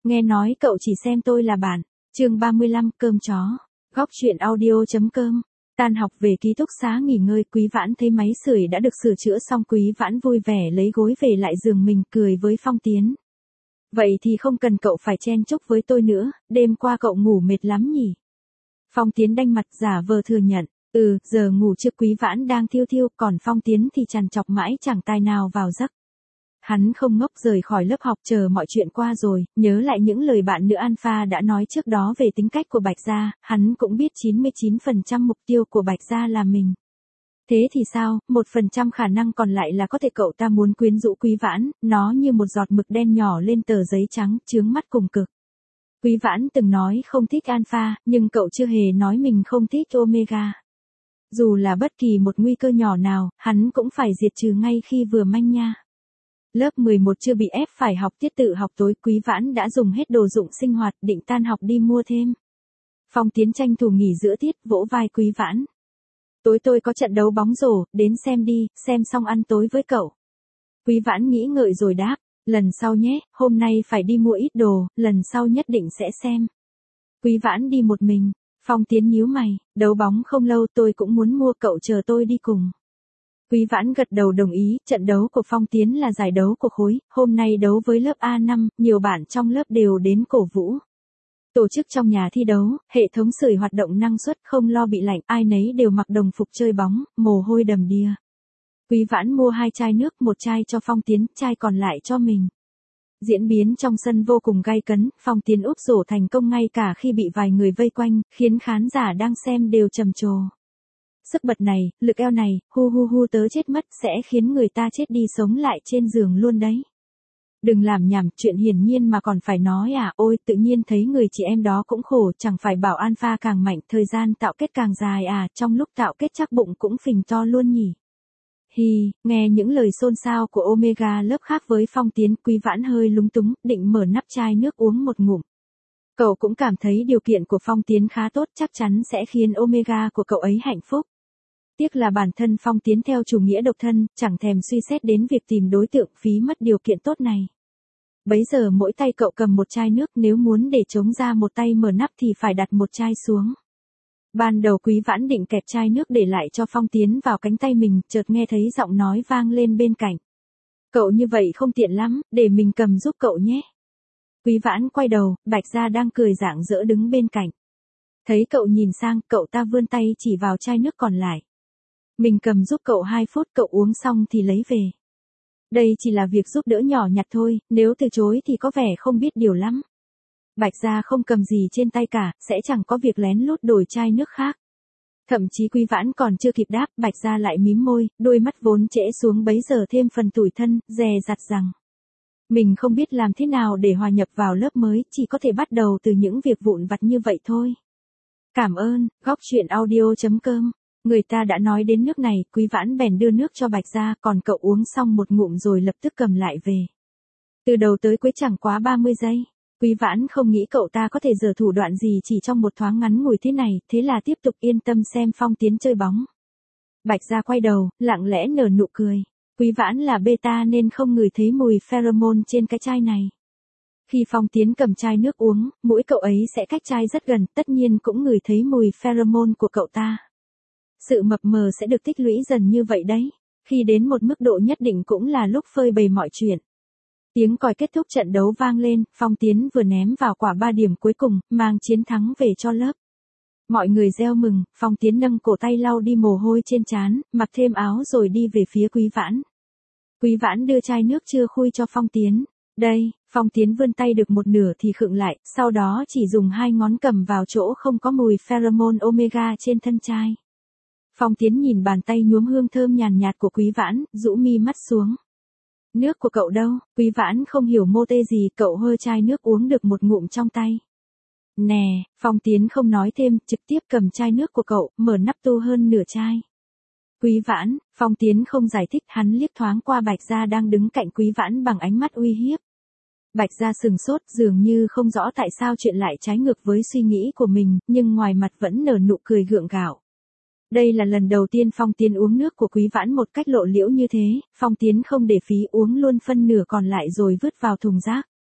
nghe nói cậu chỉ xem tôi là bạn. Chương 35, cơm chó. Góc truyện audio.com. Tan học về ký túc xá nghỉ ngơi, Quý Vãn thấy máy sưởi đã được sửa chữa xong, Quý Vãn vui vẻ lấy gối về lại giường mình, cười với Phong Tiến. Vậy thì không cần cậu phải chen chúc với tôi nữa, đêm qua cậu ngủ mệt lắm nhỉ? Phong Tiến đanh mặt giả vờ thừa nhận. Giờ ngủ trước. Quý Vãn đang thiêu thiêu, còn Phong Tiến thì trằn trọc mãi chẳng tài nào vào giấc. Hắn không ngốc rời khỏi lớp học, chờ mọi chuyện qua rồi, nhớ lại những lời bạn nữ alpha đã nói trước đó về tính cách của Bạch Gia, hắn cũng biết 99% mục tiêu của Bạch Gia là mình. Thế thì sao, 1% khả năng còn lại là có thể cậu ta muốn quyến rũ Quý Vãn, nó như một giọt mực đen nhỏ lên tờ giấy trắng, chướng mắt cùng cực. Quý Vãn từng nói không thích alpha, nhưng cậu chưa hề nói mình không thích omega. Dù là bất kỳ một nguy cơ nhỏ nào, hắn cũng phải diệt trừ ngay khi vừa manh nha. Lớp 11 chưa bị ép phải học tiết tự học tối, Quý Vãn đã dùng hết đồ dụng sinh hoạt, định tan học đi mua thêm. Phong Tiến tranh thủ nghỉ giữa tiết, vỗ vai Quý Vãn. Tối tôi có trận đấu bóng rổ, đến xem đi, xem xong ăn tối với cậu. Quý Vãn nghĩ ngợi rồi đáp, lần sau nhé, hôm nay phải đi mua ít đồ, lần sau nhất định sẽ xem. Quý Vãn đi một mình. Phong Tiến nhíu mày, đấu bóng không lâu, tôi cũng muốn mua, cậu chờ tôi đi cùng. Quý Vãn gật đầu đồng ý, trận đấu của Phong Tiến là giải đấu của khối, hôm nay đấu với lớp A5, nhiều bạn trong lớp đều đến cổ vũ. Tổ chức trong nhà thi đấu, hệ thống sưởi hoạt động năng suất, không lo bị lạnh, ai nấy đều mặc đồng phục chơi bóng, mồ hôi đầm đìa. Quý Vãn mua 2 chai nước, một chai cho Phong Tiến, chai còn lại cho mình. Diễn biến trong sân vô cùng gay cấn, Phong Tiến úp rổ thành công ngay cả khi bị vài người vây quanh, khiến khán giả đang xem đều trầm trồ. Sức bật này, lực eo này, hu tớ chết mất, sẽ khiến người ta chết đi sống lại trên giường luôn đấy. Đừng làm nhảm, chuyện hiển nhiên mà còn phải nói à, ôi tự nhiên thấy người chị em đó cũng khổ, chẳng phải bảo alpha càng mạnh, thời gian tạo kết càng dài à, trong lúc tạo kết chắc bụng cũng phình to luôn nhỉ. Hi, nghe những lời xôn xao của omega lớp khác với Phong Tiến, Quý Vãn hơi lúng túng, định mở nắp chai nước uống một ngụm. Cậu cũng cảm thấy điều kiện của Phong Tiến khá tốt, chắc chắn sẽ khiến omega của cậu ấy hạnh phúc. Tiếc là bản thân Phong Tiến theo chủ nghĩa độc thân, chẳng thèm suy xét đến việc tìm đối tượng, phí mất điều kiện tốt này. Bấy giờ mỗi tay cậu cầm một chai nước, nếu muốn để trống ra một tay mở nắp thì phải đặt một chai xuống. Ban đầu Quý Vãn định kẹp chai nước để lại cho Phong Tiến vào cánh tay mình, chợt nghe thấy giọng nói vang lên bên cạnh. Cậu như vậy không tiện lắm, để mình cầm giúp cậu nhé. Quý Vãn quay đầu, Bạch Gia đang cười rạng rỡ đứng bên cạnh. Thấy cậu nhìn sang, cậu ta vươn tay chỉ vào chai nước còn lại. Mình cầm giúp cậu 2 phút, cậu uống xong thì lấy về. Đây chỉ là việc giúp đỡ nhỏ nhặt thôi, nếu từ chối thì có vẻ không biết điều lắm. Bạch Gia không cầm gì trên tay cả, sẽ chẳng có việc lén lút đổi chai nước khác. Thậm chí Quý Vãn còn chưa kịp đáp, Bạch Gia lại mím môi, đôi mắt vốn trễ xuống bấy giờ thêm phần tủi thân, dè dặt rằng. Mình không biết làm thế nào để hòa nhập vào lớp mới, chỉ có thể bắt đầu từ những việc vụn vặt như vậy thôi. Cảm ơn, góc truyện audio.com. Người ta đã nói đến nước này, Quý Vãn bèn đưa nước cho Bạch Gia, còn cậu uống xong một ngụm rồi lập tức cầm lại về. Từ đầu tới cuối chẳng quá 30 giây. Quý Vãn không nghĩ cậu ta có thể giở thủ đoạn gì chỉ trong một thoáng ngắn ngủi thế này, thế là tiếp tục yên tâm xem Phong Tiến chơi bóng. Bạch Gia quay đầu, lặng lẽ nở nụ cười. Quý Vãn là beta nên không ngửi thấy mùi pheromone trên cái chai này. Khi Phong Tiến cầm chai nước uống, mũi cậu ấy sẽ cách chai rất gần, tất nhiên cũng ngửi thấy mùi pheromone của cậu ta. Sự mập mờ sẽ được tích lũy dần như vậy đấy. Khi đến một mức độ nhất định cũng là lúc phơi bày mọi chuyện. Tiếng còi kết thúc trận đấu vang lên, Phong Tiến vừa ném vào quả 3 điểm cuối cùng, mang chiến thắng về cho lớp. Mọi người reo mừng, Phong Tiến nâng cổ tay lau đi mồ hôi trên trán, mặc thêm áo rồi đi về phía Quý Vãn. Quý Vãn đưa chai nước chưa khui cho Phong Tiến. Đây, Phong Tiến vươn tay được một nửa thì khựng lại, sau đó chỉ dùng 2 ngón cầm vào chỗ không có mùi pheromone omega trên thân chai. Phong Tiến nhìn bàn tay nhuốm hương thơm nhàn nhạt của Quý Vãn, rũ mi mắt xuống. Nước của cậu đâu? Quý Vãn không hiểu mô tê gì, cậu hơ chai nước uống được một ngụm trong tay. Nè, Phong Tiến không nói thêm, trực tiếp cầm chai nước của cậu, mở nắp tu hơn nửa chai. Quý Vãn, Phong Tiến không giải thích, hắn liếc thoáng qua Bạch Gia đang đứng cạnh Quý Vãn bằng ánh mắt uy hiếp. Bạch Gia sừng sốt, dường như không rõ tại sao chuyện lại trái ngược với suy nghĩ của mình, nhưng ngoài mặt vẫn nở nụ cười gượng gạo. Đây là lần đầu tiên Phong Tiến uống nước của Quý Vãn một cách lộ liễu như thế, Phong Tiến không để phí uống luôn phân nửa còn lại rồi vứt vào thùng rác.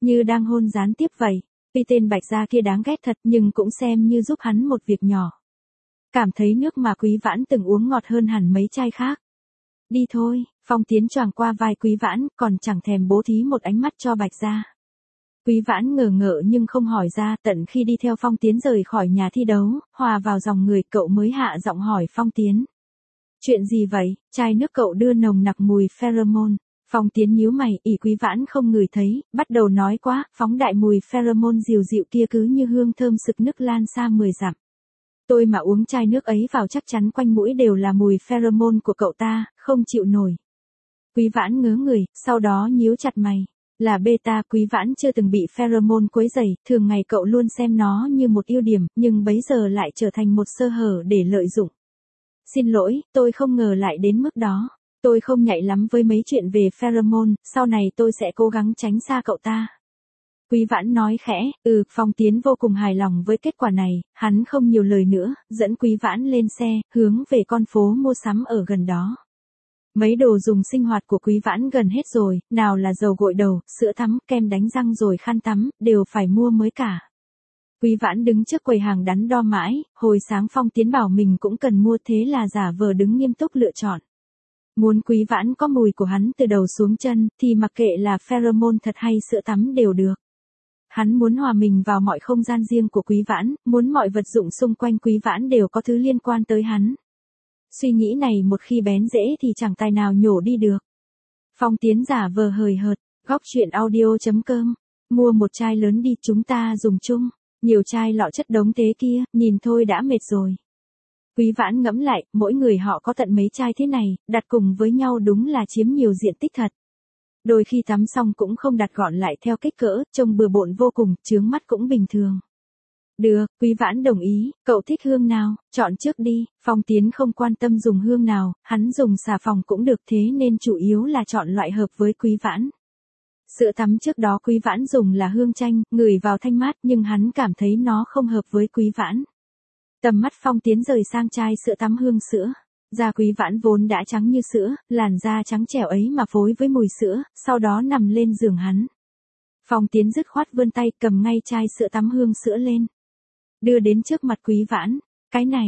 như đang hôn gián tiếp vậy. Tuy tên Bạch Gia kia đáng ghét thật nhưng cũng xem như giúp hắn một việc nhỏ. Cảm thấy nước mà Quý Vãn từng uống ngọt hơn hẳn mấy chai khác. Đi thôi, Phong Tiến choàng qua vai Quý Vãn, còn chẳng thèm bố thí một ánh mắt cho Bạch Gia. Quý Vãn ngờ ngợ nhưng không hỏi ra, tận khi đi theo Phong Tiến rời khỏi nhà thi đấu, hòa vào dòng người, cậu mới hạ giọng hỏi Phong Tiến. Chuyện gì vậy? Chai nước cậu đưa nồng nặc mùi pheromone. Phong Tiến nhíu mày, ỷ Quý Vãn không ngửi thấy, bắt đầu nói quá, phóng đại mùi pheromone dịu dịu kia cứ như hương thơm sực nức lan xa 10 dặm. Tôi mà uống chai nước ấy vào chắc chắn quanh mũi đều là mùi pheromone của cậu ta, không chịu nổi. Quý Vãn ngớ người, sau đó nhíu chặt mày. Là beta. Quý Vãn chưa từng bị pheromone quấy rầy, thường ngày cậu luôn xem nó như một ưu điểm, nhưng bấy giờ lại trở thành một sơ hở để lợi dụng. Xin lỗi, tôi không ngờ lại đến mức đó. Tôi không nhạy lắm với mấy chuyện về pheromone, sau này tôi sẽ cố gắng tránh xa cậu ta. Quý Vãn nói khẽ, Phong Tiến vô cùng hài lòng với kết quả này, hắn không nhiều lời nữa, dẫn Quý Vãn lên xe, hướng về con phố mua sắm ở gần đó. Mấy đồ dùng sinh hoạt của Quý Vãn gần hết rồi, nào là dầu gội đầu, sữa tắm, kem đánh răng rồi khăn tắm, đều phải mua mới cả. Quý Vãn đứng trước quầy hàng đắn đo mãi, hồi sáng Phong Tiến bảo mình cũng cần mua, thế là giả vờ đứng nghiêm túc lựa chọn. Muốn Quý Vãn có mùi của hắn từ đầu xuống chân, thì mặc kệ là pheromone thật hay sữa tắm đều được. Hắn muốn hòa mình vào mọi không gian riêng của Quý Vãn, muốn mọi vật dụng xung quanh Quý Vãn đều có thứ liên quan tới hắn. Suy nghĩ này một khi bén rễ thì chẳng tài nào nhổ đi được. Phong Tiến giả vờ hời hợt, góc chuyện audio.com. Mua một chai lớn đi, chúng ta dùng chung. Nhiều chai lọ chất đống thế kia, nhìn thôi đã mệt rồi. Quý Vãn ngẫm lại, mỗi người họ có tận mấy chai thế này, đặt cùng với nhau đúng là chiếm nhiều diện tích thật. Đôi khi tắm xong cũng không đặt gọn lại theo kích cỡ, trông bừa bộn vô cùng, chướng mắt cũng bình thường. Được, Quý Vãn đồng ý, cậu thích hương nào, chọn trước đi. Phong Tiến không quan tâm dùng hương nào, hắn dùng xà phòng cũng được, thế nên chủ yếu là chọn loại hợp với Quý Vãn. Sữa tắm trước đó Quý Vãn dùng là hương chanh, ngửi vào thanh mát nhưng hắn cảm thấy nó không hợp với Quý Vãn. Tầm mắt Phong Tiến rời sang chai sữa tắm hương sữa. Da Quý Vãn vốn đã trắng như sữa, làn da trắng trẻo ấy mà phối với mùi sữa, sau đó nằm lên giường hắn. Phong Tiến dứt khoát vươn tay cầm ngay chai sữa tắm hương sữa lên. Đưa đến trước mặt Quý Vãn. Cái này,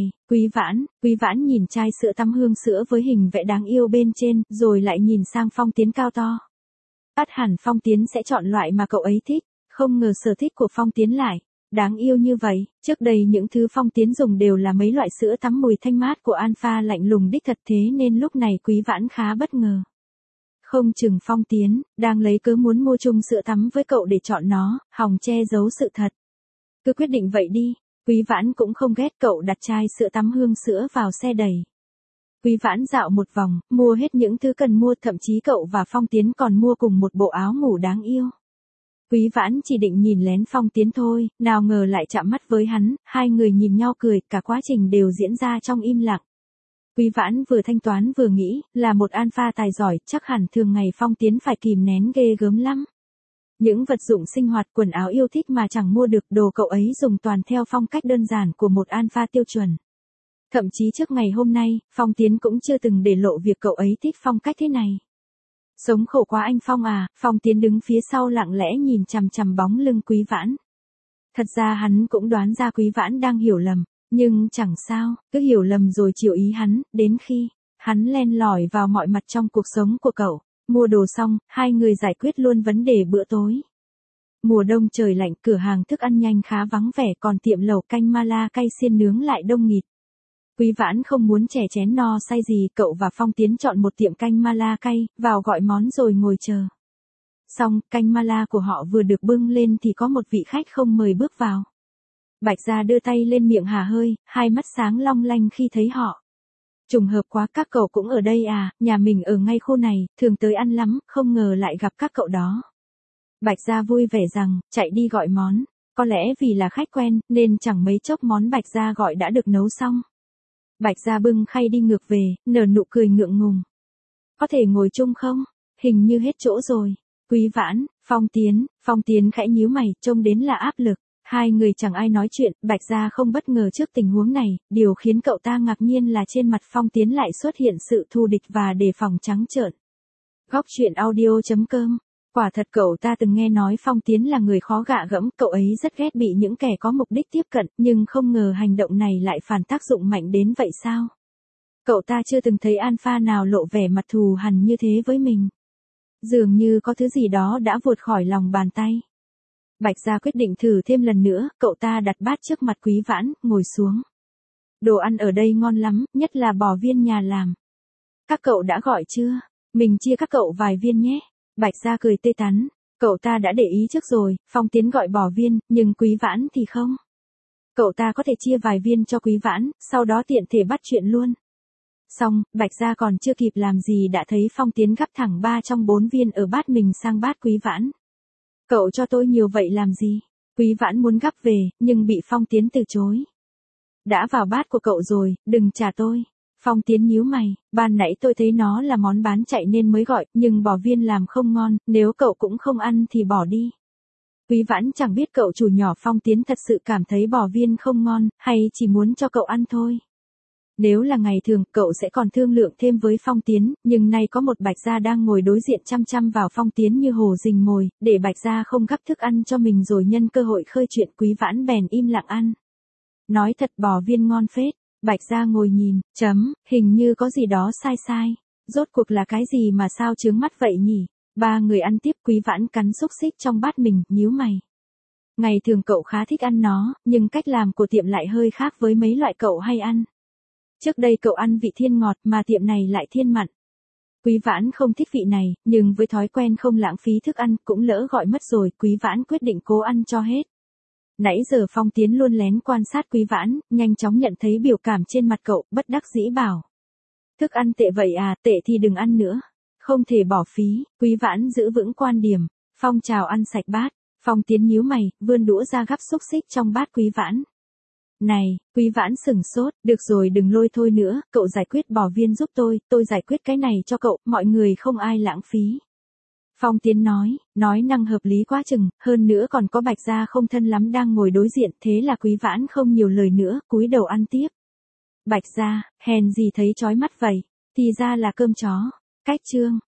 Quý Vãn nhìn chai sữa tắm hương sữa với hình vẽ đáng yêu bên trên, rồi lại nhìn sang Phong Tiến cao to. Ắt hẳn Phong Tiến sẽ chọn loại mà cậu ấy thích, không ngờ sở thích của Phong Tiến lại đáng yêu như vậy. Trước đây những thứ Phong Tiến dùng đều là mấy loại sữa tắm mùi thanh mát của Alpha lạnh lùng đích thật, thế nên lúc này Quý Vãn khá bất ngờ. Không chừng Phong Tiến đang lấy cớ muốn mua chung sữa tắm với cậu để chọn nó, hòng che giấu sự thật. Cứ quyết định vậy đi. Quý Vãn cũng không ghét cậu đặt chai sữa tắm hương sữa vào xe đẩy. Quý Vãn dạo một vòng, mua hết những thứ cần mua, thậm chí cậu và Phong Tiến còn mua cùng một bộ áo ngủ đáng yêu. Quý Vãn chỉ định nhìn lén Phong Tiến thôi, nào ngờ lại chạm mắt với hắn, hai người nhìn nhau cười, cả quá trình đều diễn ra trong im lặng. Quý Vãn vừa thanh toán vừa nghĩ, là một alpha tài giỏi, chắc hẳn thường ngày Phong Tiến phải kìm nén ghê gớm lắm. Những vật dụng sinh hoạt, quần áo yêu thích mà chẳng mua được, đồ cậu ấy dùng toàn theo phong cách đơn giản của một alpha tiêu chuẩn. Thậm chí trước ngày hôm nay, Phong Tiến cũng chưa từng để lộ việc cậu ấy thích phong cách thế này. Sống khổ quá anh Phong à. Phong Tiến đứng phía sau lặng lẽ nhìn chằm chằm bóng lưng Quý Vãn. Thật ra hắn cũng đoán ra Quý Vãn đang hiểu lầm, nhưng chẳng sao, cứ hiểu lầm rồi chiều ý hắn, đến khi hắn len lỏi vào mọi mặt trong cuộc sống của cậu. Mua đồ xong, hai người giải quyết luôn vấn đề bữa tối. Mùa đông trời lạnh, cửa hàng thức ăn nhanh khá vắng vẻ, còn tiệm lẩu canh mala cay xiên nướng lại đông nghịt. Quý Vãn không muốn chè chén no say gì, cậu và Phong Tiến chọn một tiệm canh mala cay, vào gọi món rồi ngồi chờ. Xong, canh mala của họ vừa được bưng lên thì có một vị khách không mời bước vào. Bạch Gia đưa tay lên miệng hả hơi, hai mắt sáng long lanh khi thấy họ. Trùng hợp quá, các cậu cũng ở đây à, nhà mình ở ngay khu này, thường tới ăn lắm, không ngờ lại gặp các cậu đó. Bạch Gia vui vẻ rằng, chạy đi gọi món. Có lẽ vì là khách quen, nên chẳng mấy chốc món Bạch Gia gọi đã được nấu xong. Bạch Gia bưng khay đi ngược về, nở nụ cười ngượng ngùng. Có thể ngồi chung không? Hình như hết chỗ rồi. Quý Vãn, Phong Tiến khẽ nhíu mày, trông đến là áp lực. Hai người chẳng ai nói chuyện, Bạch Gia không bất ngờ trước tình huống này, điều khiến cậu ta ngạc nhiên là trên mặt Phong Tiến lại xuất hiện sự thù địch và đề phòng trắng trợn. Góc chuyện audio.com Quả thật cậu ta từng nghe nói Phong Tiến là người khó gạ gẫm, cậu ấy rất ghét bị những kẻ có mục đích tiếp cận, nhưng không ngờ hành động này lại phản tác dụng mạnh đến vậy sao? Cậu ta chưa từng thấy alpha nào lộ vẻ mặt thù hằn như thế với mình. Dường như có thứ gì đó đã vụt khỏi lòng bàn tay. Bạch Gia quyết định thử thêm lần nữa, cậu ta đặt bát trước mặt Quý Vãn, ngồi xuống. Đồ ăn ở đây ngon lắm, nhất là bò viên nhà làm. Các cậu đã gọi chưa? Mình chia các cậu vài viên nhé. Bạch Gia cười tươi tắn. Cậu ta đã để ý trước rồi, Phong Tiến gọi bò viên, nhưng Quý Vãn thì không. Cậu ta có thể chia vài viên cho Quý Vãn, sau đó tiện thể bắt chuyện luôn. Xong, Bạch Gia còn chưa kịp làm gì đã thấy Phong Tiến gắp thẳng 3 trong 4 viên ở bát mình sang bát Quý Vãn. Cậu cho tôi nhiều vậy làm gì? Quý Vãn muốn gắp về, nhưng bị Phong Tiến từ chối. Đã vào bát của cậu rồi, đừng trả tôi. Phong Tiến nhíu mày, ban nãy tôi thấy nó là món bán chạy nên mới gọi, nhưng bò viên làm không ngon, nếu cậu cũng không ăn thì bỏ đi. Quý Vãn chẳng biết cậu chủ nhỏ Phong Tiến thật sự cảm thấy bò viên không ngon, hay chỉ muốn cho cậu ăn thôi. Nếu là ngày thường, cậu sẽ còn thương lượng thêm với Phong Tiến, nhưng nay có một Bạch Gia đang ngồi đối diện chăm chăm vào Phong Tiến như hổ rình mồi, để Bạch Gia không gắp thức ăn cho mình rồi nhân cơ hội khơi chuyện, Quý Vãn bèn im lặng ăn. Nói thật bò viên ngon phết. Bạch Gia ngồi nhìn, hình như có gì đó sai sai. Rốt cuộc là cái gì mà sao chướng mắt vậy nhỉ? Ba người ăn tiếp, Quý Vãn cắn xúc xích trong bát mình, nhíu mày. Ngày thường cậu khá thích ăn nó, nhưng cách làm của tiệm lại hơi khác với mấy loại cậu hay ăn. Trước đây cậu ăn vị thiên ngọt mà tiệm này lại thiên mặn. Quý Vãn không thích vị này, nhưng với thói quen không lãng phí thức ăn cũng lỡ gọi mất rồi, Quý Vãn quyết định cố ăn cho hết. Nãy giờ Phong Tiến luôn lén quan sát Quý Vãn, nhanh chóng nhận thấy biểu cảm trên mặt cậu, bất đắc dĩ bảo. Thức ăn tệ vậy à, tệ thì đừng ăn nữa. Không thể bỏ phí, Quý Vãn giữ vững quan điểm. Phong chào ăn sạch bát. Phong Tiến nhíu mày, vươn đũa ra gắp xúc xích trong bát Quý Vãn. Này, Quý Vãn sừng sốt, được rồi đừng lôi thôi nữa, cậu giải quyết bò viên giúp tôi giải quyết cái này cho cậu, mọi người không ai lãng phí. Phong Tiến nói năng hợp lý quá chừng, hơn nữa còn có Bạch Gia không thân lắm đang ngồi đối diện, thế là Quý Vãn không nhiều lời nữa, cúi đầu ăn tiếp. Bạch Gia, hèn gì thấy chói mắt vậy, thì ra là cơm chó. Cách chương